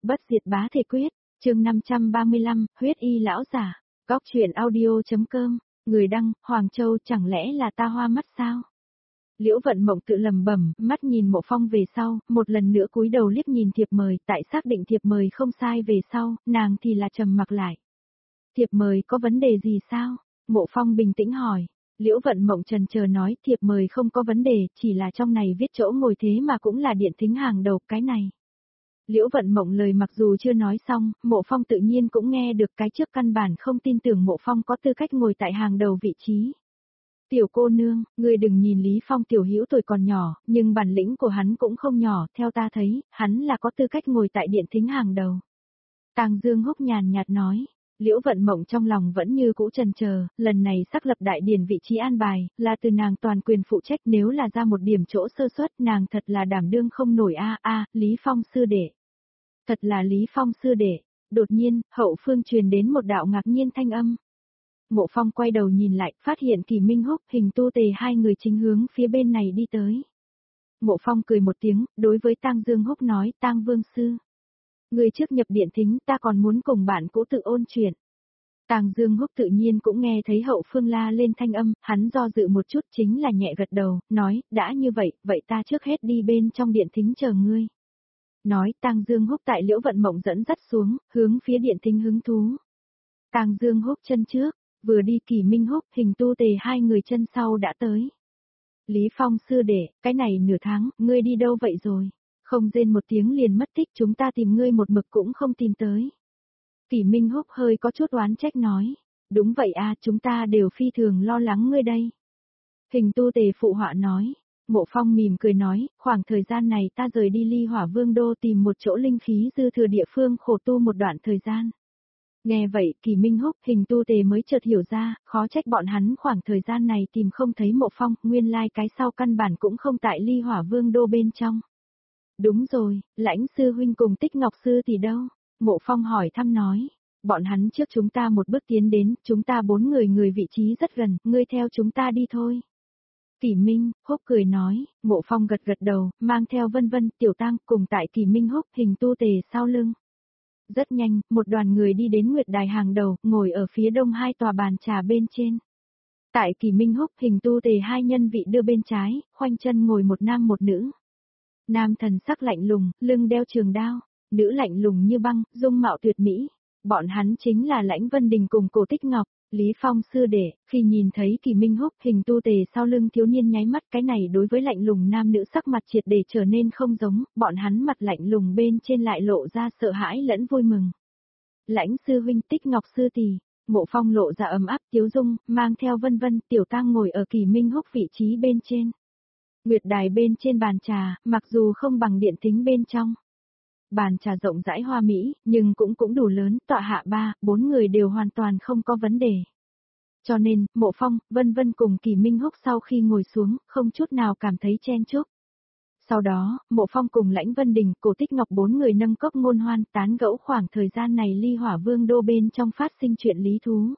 Bất diệt bá thể quyết, chương 535, huyết y lão giả, góc truyện audio.com, người đăng, Hoàng Châu, chẳng lẽ là ta hoa mắt sao? Liễu Vận Mộng tự lẩm bẩm, mắt nhìn Mộ Phong về sau, một lần nữa cúi đầu liếc nhìn thiệp mời, tại xác định thiệp mời không sai về sau, nàng thì là trầm mặc lại. Thiệp mời có vấn đề gì sao? Mộ Phong bình tĩnh hỏi. Liễu Vận Mộng chần chờ nói, thiệp mời không có vấn đề, chỉ là trong này viết chỗ ngồi thế mà cũng là điện thính hàng đầu cái này. Liễu Vận Mộng lời mặc dù chưa nói xong, Mộ Phong tự nhiên cũng nghe được, cái trước căn bản không tin tưởng Mộ Phong có tư cách ngồi tại hàng đầu vị trí. Tiểu cô nương, ngươi đừng nhìn Lý Phong tiểu hữu tuổi còn nhỏ, nhưng bản lĩnh của hắn cũng không nhỏ, theo ta thấy, hắn là có tư cách ngồi tại điện thính hàng đầu. Tàng Dương Húc nhàn nhạt nói. Liễu Vận Mộng trong lòng vẫn như cũ chần chờ, lần này xác lập đại điển vị trí an bài, là từ nàng toàn quyền phụ trách, nếu là ra một điểm chỗ sơ suất, nàng thật là đảm đương không nổi Lý Phong sư đệ. Thật là Lý Phong sư đệ. Đột nhiên, hậu phương truyền đến một đạo ngạc nhiên thanh âm. Mộ Phong quay đầu nhìn lại, phát hiện Kỳ Minh Húc, Hình Tu Tề hai người chính hướng phía bên này đi tới. Mộ Phong cười một tiếng, đối với Tang Dương Húc nói, Tang Vương sư. Người trước nhập điện thính, ta còn muốn cùng bạn cũ tự ôn chuyện. Tang Dương Húc tự nhiên cũng nghe thấy hậu phương la lên thanh âm, hắn do dự một chút chính là nhẹ gật đầu, nói, đã như vậy, vậy ta trước hết đi bên trong điện thính chờ ngươi. Nói, Tang Dương Húc tại Liễu Vận Mộng dẫn dắt xuống, hướng phía điện thính hứng thú. Tang Dương Húc chân trước, vừa đi Kỳ Minh Húc, Hình Tu Tề hai người chân sau đã tới. Lý Phong sư đệ, cái này nửa tháng, ngươi đi đâu vậy rồi? Không rên một tiếng liền mất tích, chúng ta tìm ngươi một mực cũng không tìm tới. Kỳ Minh Húc hơi có chút oán trách nói. Đúng vậy chúng ta đều phi thường lo lắng ngươi đây. Hình Tu Tề phụ họa nói. Mộ Phong mỉm cười nói, khoảng thời gian này ta rời đi Ly Hỏa Vương Đô tìm một chỗ linh khí dư thừa địa phương khổ tu một đoạn thời gian. Nghe vậy, Kỳ Minh Húc, Hình Tu Tề mới chợt hiểu ra, khó trách bọn hắn khoảng thời gian này tìm không thấy Mộ Phong, nguyên lai cái sau căn bản cũng không tại Ly Hỏa Vương Đô bên trong. Đúng rồi, Lãnh sư huynh cùng Tích Ngọc sư thì đâu? Mộ Phong hỏi thăm nói. Bọn hắn trước chúng ta một bước tiến đến, chúng ta 4 người vị trí rất gần, ngươi theo chúng ta đi thôi. Kỳ Minh Húc cười nói. Mộ Phong gật gật đầu, mang theo Vân Vân, Tiểu Tang cùng tại Kỳ Minh Húc, Hình Tu Tề sau lưng. Rất nhanh, một đoàn người đi đến Nguyệt Đài hàng đầu, ngồi ở phía đông hai tòa bàn trà bên trên. Tại Kỳ Minh Húc, Hình Tu Tề hai nhân vị đưa bên trái, khoanh chân ngồi một nam một nữ. Nam thần sắc lạnh lùng, lưng đeo trường đao, nữ lạnh lùng như băng, dung mạo tuyệt mỹ. Bọn hắn chính là Lãnh Vân Đình cùng Cổ Tích Ngọc. Lý Phong sư đệ, khi nhìn thấy Kỳ Minh Húc, Hình Tu Tề sau lưng thiếu niên nháy mắt, cái này đối với lạnh lùng nam nữ sắc mặt triệt để trở nên không giống, bọn hắn mặt lạnh lùng bên trên lại lộ ra sợ hãi lẫn vui mừng. Lãnh sư huynh, Tích Ngọc sư tỷ. Mộ Phong lộ ra ấm áp tiếu dung, mang theo Vân Vân, Tiểu Tang ngồi ở Kỳ Minh Húc vị trí bên trên. Nguyệt đài bên trên bàn trà, mặc dù không bằng điện thính bên trong. Bàn trà rộng rãi hoa mỹ, nhưng cũng đủ lớn, tọa hạ 3-4 người đều hoàn toàn không có vấn đề. Cho nên, Mộ Phong, Vân Vân cùng Kỳ Minh Húc sau khi ngồi xuống, không chút nào cảm thấy chen chúc. Sau đó, Mộ Phong cùng Lãnh Vân Đình, Cổ Tích Ngọc 4 người nâng cốc ngôn hoan tán gẫu khoảng thời gian này Ly Hỏa Vương Đô bên trong phát sinh chuyện lý thú.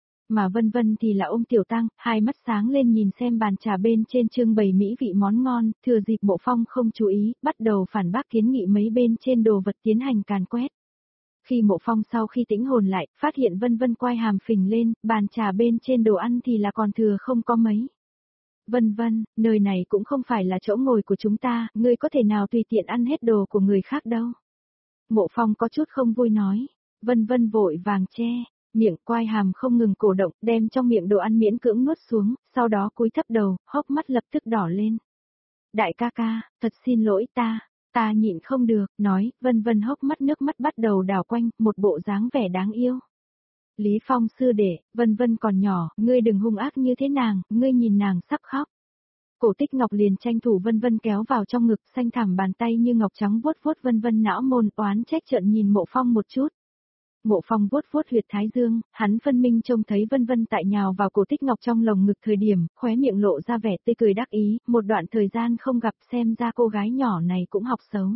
Mà Vân Vân thì là ôm Tiểu Tang, hai mắt sáng lên nhìn xem bàn trà bên trên trưng bày mỹ vị món ngon, thừa dịp Mộ Phong không chú ý, bắt đầu phản bác kiến nghị mấy bên trên đồ vật tiến hành càn quét. Khi Mộ Phong sau khi tĩnh hồn lại, phát hiện Vân Vân quay hàm phình lên, bàn trà bên trên đồ ăn thì là còn thừa không có mấy. Vân Vân, nơi này cũng không phải là chỗ ngồi của chúng ta, ngươi có thể nào tùy tiện ăn hết đồ của người khác đâu. Mộ Phong có chút không vui nói. Vân Vân vội vàng che. Miệng quai hàm không ngừng cổ động, đem trong miệng đồ ăn miễn cưỡng nuốt xuống, sau đó cúi thấp đầu, hốc mắt lập tức đỏ lên. Đại ca ca, thật xin lỗi ta nhịn không được, nói, Vân Vân hốc mắt nước mắt bắt đầu đảo quanh, một bộ dáng vẻ đáng yêu. Lý Phong sư đệ, Vân Vân còn nhỏ, ngươi đừng hung ác như thế nàng, ngươi nhìn nàng sắp khóc. Cổ Tích Ngọc liền tranh thủ Vân Vân kéo vào trong ngực, xanh thẳm bàn tay như ngọc trắng vuốt vuốt Vân Vân não môn, oán trách trợn nhìn Mộ Phong một chút. Mộ Phong vuốt vuốt huyệt thái dương, hắn phân minh trông thấy Vân Vân tại nhào vào Cổ Tích Ngọc trong lồng ngực thời điểm, khóe miệng lộ ra vẻ tươi cười đắc ý, một đoạn thời gian không gặp xem ra cô gái nhỏ này cũng học xấu.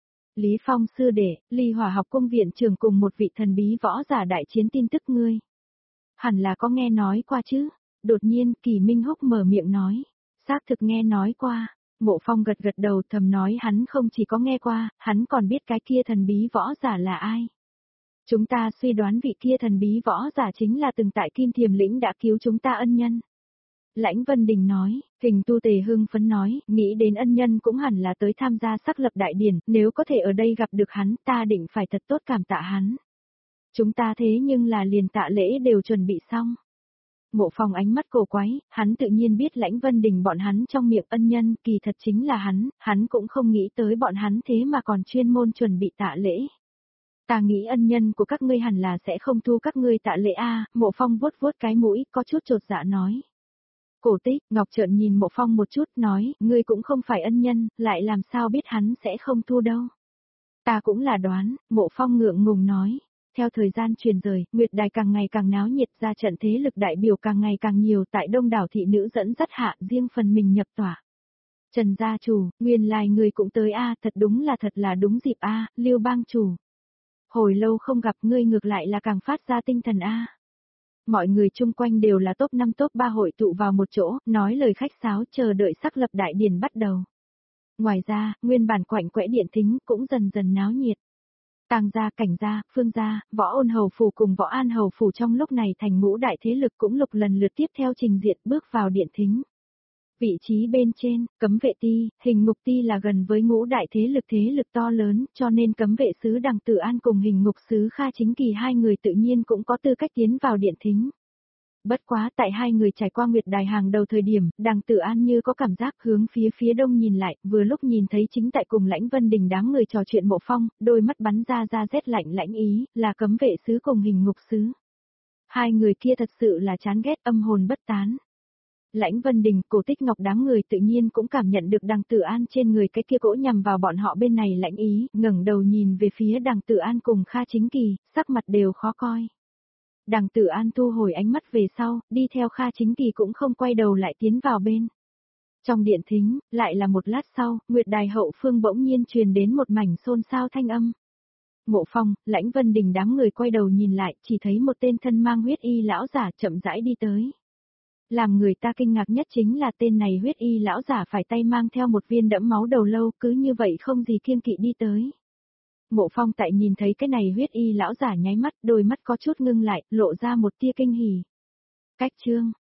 Lý Phong sư đệ, Ly Hỏa học cung viện trưởng cùng một vị thần bí võ giả đại chiến tin tức ngươi. Hẳn là có nghe nói qua chứ, đột nhiên Kỳ Minh Húc mở miệng nói, xác thực nghe nói qua, Mộ Phong gật gật đầu thầm nói hắn không chỉ có nghe qua, hắn còn biết cái kia thần bí võ giả là ai. Chúng ta suy đoán vị kia thần bí võ giả chính là từng tại Kim Thiềm Lĩnh đã cứu chúng ta ân nhân. Lãnh Vân Đình nói, Hình Tu Tề hưng phấn nói, nghĩ đến ân nhân cũng hẳn là tới tham gia xác lập đại điển, nếu có thể ở đây gặp được hắn ta định phải thật tốt cảm tạ hắn. Chúng ta thế nhưng là liền tạ lễ đều chuẩn bị xong. Mộ Phong ánh mắt cổ quái, hắn tự nhiên biết Lãnh Vân Đình bọn hắn trong miệng ân nhân kỳ thật chính là hắn cũng không nghĩ tới bọn hắn thế mà còn chuyên môn chuẩn bị tạ lễ. Ta nghĩ ân nhân của các ngươi hẳn là sẽ không thu các ngươi tạ lễ a. Mộ Phong vuốt vuốt cái mũi, có chút chột dạ nói. Cổ Tích, Ngọc Trợn nhìn Mộ Phong một chút, nói, ngươi cũng không phải ân nhân, lại làm sao biết hắn sẽ không thu đâu. Ta cũng là đoán, Mộ Phong ngượng ngùng nói. Theo thời gian truyền rời, Nguyệt Đài càng ngày càng náo nhiệt, ra trận thế lực đại biểu càng ngày càng nhiều tại đông đảo thị nữ dẫn dắt hạ, riêng phần mình nhập tỏa. Trần gia chủ, nguyên lai người cũng tới a, thật là đúng dịp a, Lưu Bang chủ. Hồi lâu không gặp ngươi ngược lại là càng phát ra tinh thần a. Mọi người chung quanh đều là top 5 top 3 hội tụ vào một chỗ, nói lời khách sáo chờ đợi xác lập đại điển bắt đầu. Ngoài ra, nguyên bản quạnh quẽ điện thính cũng dần dần náo nhiệt. Tàng gia, Cảnh gia, Phương gia, Võ Ôn Hầu phủ cùng Võ An Hầu phủ trong lúc này thành ngũ đại thế lực cũng lục lần lượt tiếp theo trình diện bước vào điện thính. Vị trí bên trên, Cấm Vệ Ti, Hình Ngục Ti là gần với ngũ đại thế lực to lớn, cho nên Cấm Vệ sứ Đằng Tử An cùng Hình Ngục sứ Kha Chính Kỳ hai người tự nhiên cũng có tư cách tiến vào điện thính. Bất quá tại hai người trải qua Nguyệt Đài hàng đầu thời điểm, Đằng Tử An như có cảm giác hướng phía đông nhìn lại, vừa lúc nhìn thấy chính tại cùng Lãnh Vân Đình đám người trò chuyện Mộ Phong, đôi mắt bắn ra rét lạnh lãnh ý, là Cấm Vệ sứ cùng Hình Ngục sứ. Hai người kia thật sự là chán ghét, âm hồn bất tán. Lãnh Vân Đình, Cổ Tích Ngọc đám người tự nhiên cũng cảm nhận được Đằng Tử An trên người cái kia cỗ nhằm vào bọn họ bên này lãnh ý, ngẩng đầu nhìn về phía Đằng Tử An cùng Kha Chính Kỳ, sắc mặt đều khó coi. Đằng Tử An thu hồi ánh mắt về sau, đi theo Kha Chính Kỳ cũng không quay đầu lại tiến vào bên. Trong điện thính, lại là một lát sau, Nguyệt Đài hậu phương bỗng nhiên truyền đến một mảnh xôn xao thanh âm. Mộ Phong, Lãnh Vân Đình đám người quay đầu nhìn lại, chỉ thấy một tên thân mang huyết y lão giả chậm rãi đi tới. Làm người ta kinh ngạc nhất chính là tên này huyết y lão giả phải tay mang theo một viên đẫm máu đầu lâu, cứ như vậy không gì kiêng kỵ đi tới. Mộ Phong tại nhìn thấy cái này huyết y lão giả nháy mắt, đôi mắt có chút ngưng lại, lộ ra một tia kinh hỉ. Cách chương,